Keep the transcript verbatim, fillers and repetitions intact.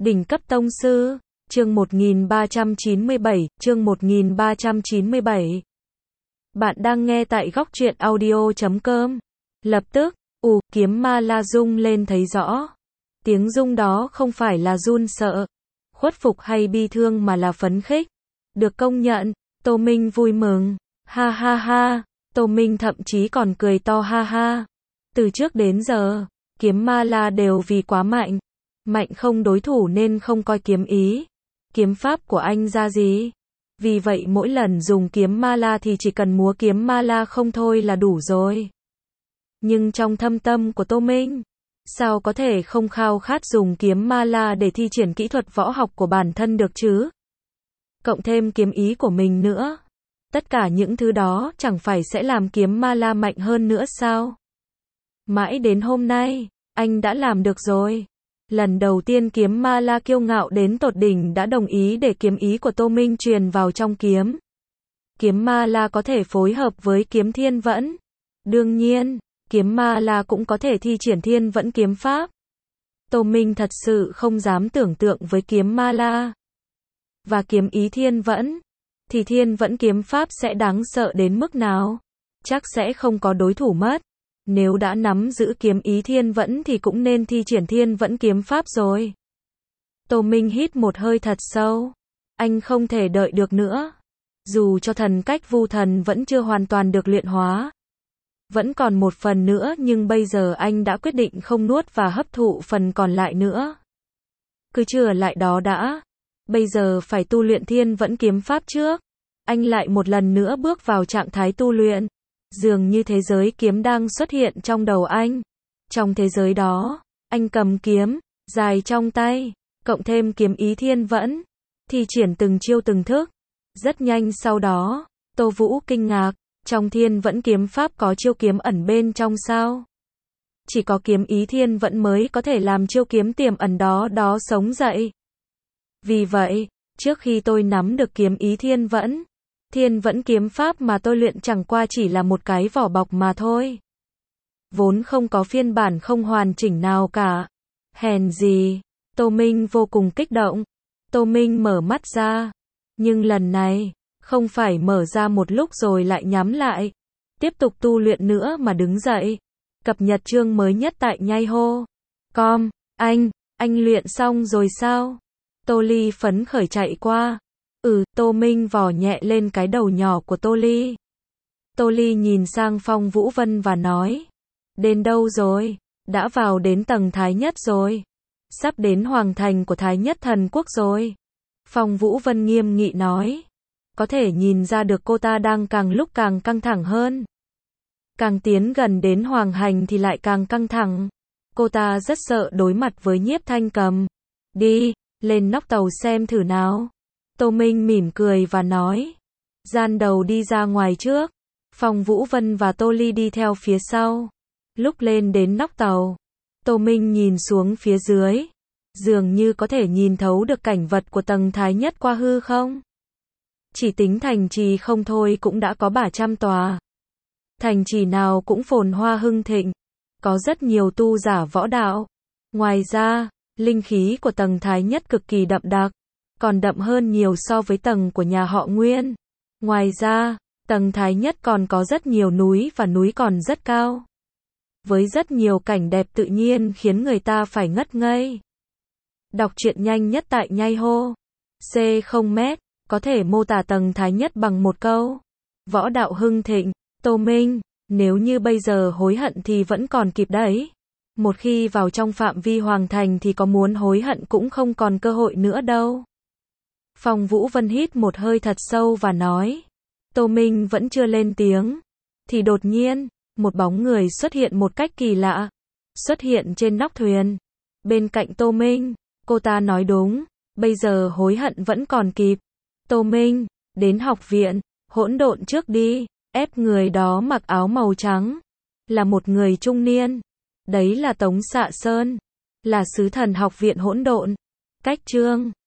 Đỉnh cấp tông sư, chương một nghìn ba trăm chín mươi bảy, chương một nghìn ba trăm chín mươi bảy. Bạn đang nghe tại góc truyện audio chấm com. Lập tức, ù, kiếm ma la rung lên thấy rõ. Tiếng rung đó không phải là run sợ, khuất phục hay bi thương mà là phấn khích. Được công nhận, Tô Minh vui mừng. Ha ha ha, Tô Minh thậm chí còn cười to ha ha. Từ trước đến giờ, kiếm ma la đều vì quá mạnh. Mạnh không đối thủ nên không coi kiếm ý, kiếm pháp của anh ra gì. Vì vậy mỗi lần dùng kiếm ma la thì chỉ cần múa kiếm ma la không thôi là đủ rồi. Nhưng trong thâm tâm của Tô Minh, sao có thể không khao khát dùng kiếm ma la để thi triển kỹ thuật võ học của bản thân được chứ? Cộng thêm kiếm ý của mình nữa. Tất cả những thứ đó chẳng phải sẽ làm kiếm ma la mạnh hơn nữa sao? Mãi đến hôm nay, anh đã làm được rồi. Lần đầu tiên kiếm ma la kiêu ngạo đến tột đỉnh đã đồng ý để kiếm ý của Tô Minh truyền vào trong kiếm. Kiếm ma la có thể phối hợp với kiếm thiên vẫn. Đương nhiên, kiếm ma la cũng có thể thi triển thiên vẫn kiếm pháp. Tô Minh thật sự không dám tưởng tượng với kiếm ma la và kiếm ý thiên vẫn, thì thiên vẫn kiếm pháp sẽ đáng sợ đến mức nào. Chắc sẽ không có đối thủ mất. Nếu đã nắm giữ kiếm ý thiên vẫn thì cũng nên thi triển thiên vẫn kiếm pháp rồi. Tô Minh hít một hơi thật sâu. Anh không thể đợi được nữa. Dù cho thần cách vu thần vẫn chưa hoàn toàn được luyện hóa, vẫn còn một phần nữa, nhưng bây giờ anh đã quyết định không nuốt và hấp thụ phần còn lại nữa. Cứ chừa lại đó đã. Bây giờ phải tu luyện thiên vẫn kiếm pháp trước. Anh lại một lần nữa bước vào trạng thái tu luyện. Dường như thế giới kiếm đang xuất hiện trong đầu anh. Trong thế giới đó, anh cầm kiếm, dài trong tay, cộng thêm kiếm ý thiên vẫn, thi triển từng chiêu từng thức. Rất nhanh sau đó, Tô Vũ kinh ngạc, trong thiên vẫn kiếm pháp có chiêu kiếm ẩn bên trong sao? Chỉ có kiếm ý thiên vẫn mới có thể làm chiêu kiếm tiềm ẩn đó đó sống dậy. Vì vậy, trước khi tôi nắm được kiếm ý thiên vẫn, thiên vẫn kiếm pháp mà tôi luyện chẳng qua chỉ là một cái vỏ bọc mà thôi. Vốn không có phiên bản không hoàn chỉnh nào cả. Hèn gì, Tô Minh vô cùng kích động. Tô Minh mở mắt ra. Nhưng lần này, không phải mở ra một lúc rồi lại nhắm lại. Tiếp tục tu luyện nữa mà đứng dậy. Cập nhật chương mới nhất tại nhai hô com. Anh, anh luyện xong rồi sao? Tô Ly phấn khởi chạy qua. Ừ, Tô Minh vò nhẹ lên cái đầu nhỏ của Tô Ly. Tô Ly nhìn sang Phong Vũ Vân và nói. Đến đâu rồi? Đã vào đến tầng Thái Nhất rồi. Sắp đến hoàng thành của Thái Nhất Thần Quốc rồi. Phong Vũ Vân nghiêm nghị nói. Có thể nhìn ra được cô ta đang càng lúc càng căng thẳng hơn. Càng tiến gần đến hoàng hành thì lại càng căng thẳng. Cô ta rất sợ đối mặt với Nhiếp Thanh Cầm. Đi, lên nóc tàu xem thử nào. Tô Minh mỉm cười và nói. Gian đầu đi ra ngoài trước. Phong Vũ Vân và Tô Ly đi theo phía sau. Lúc lên đến nóc tàu, Tô Minh nhìn xuống phía dưới. Dường như có thể nhìn thấu được cảnh vật của tầng Thái Nhất qua hư không. Chỉ tính thành trì không thôi cũng đã có bả trăm tòa. Thành trì nào cũng phồn hoa hưng thịnh. Có rất nhiều tu giả võ đạo. Ngoài ra, linh khí của tầng Thái Nhất cực kỳ đậm đặc. Còn đậm hơn nhiều so với tầng của nhà họ Nguyên. Ngoài ra, tầng Thái Nhất còn có rất nhiều núi và núi còn rất cao. Với rất nhiều cảnh đẹp tự nhiên khiến người ta phải ngất ngây. Đọc truyện nhanh nhất tại nhai hô com. Có thể mô tả tầng Thái Nhất bằng một câu. Võ đạo hưng thịnh. Tô Minh, nếu như bây giờ hối hận thì vẫn còn kịp đấy. Một khi vào trong phạm vi hoàng thành thì có muốn hối hận cũng không còn cơ hội nữa đâu. Phong Vũ Vân hít một hơi thật sâu và nói. Tô Minh vẫn chưa lên tiếng. Thì đột nhiên, một bóng người xuất hiện một cách kỳ lạ. Xuất hiện trên nóc thuyền. Bên cạnh Tô Minh, cô ta nói đúng. Bây giờ hối hận vẫn còn kịp. Tô Minh, đến học viện, hỗn độn trước đi. Ép người đó mặc áo màu trắng. Là một người trung niên. Đấy là Tống Xạ Sơn. Là sứ thần học viện hỗn độn. Cách chương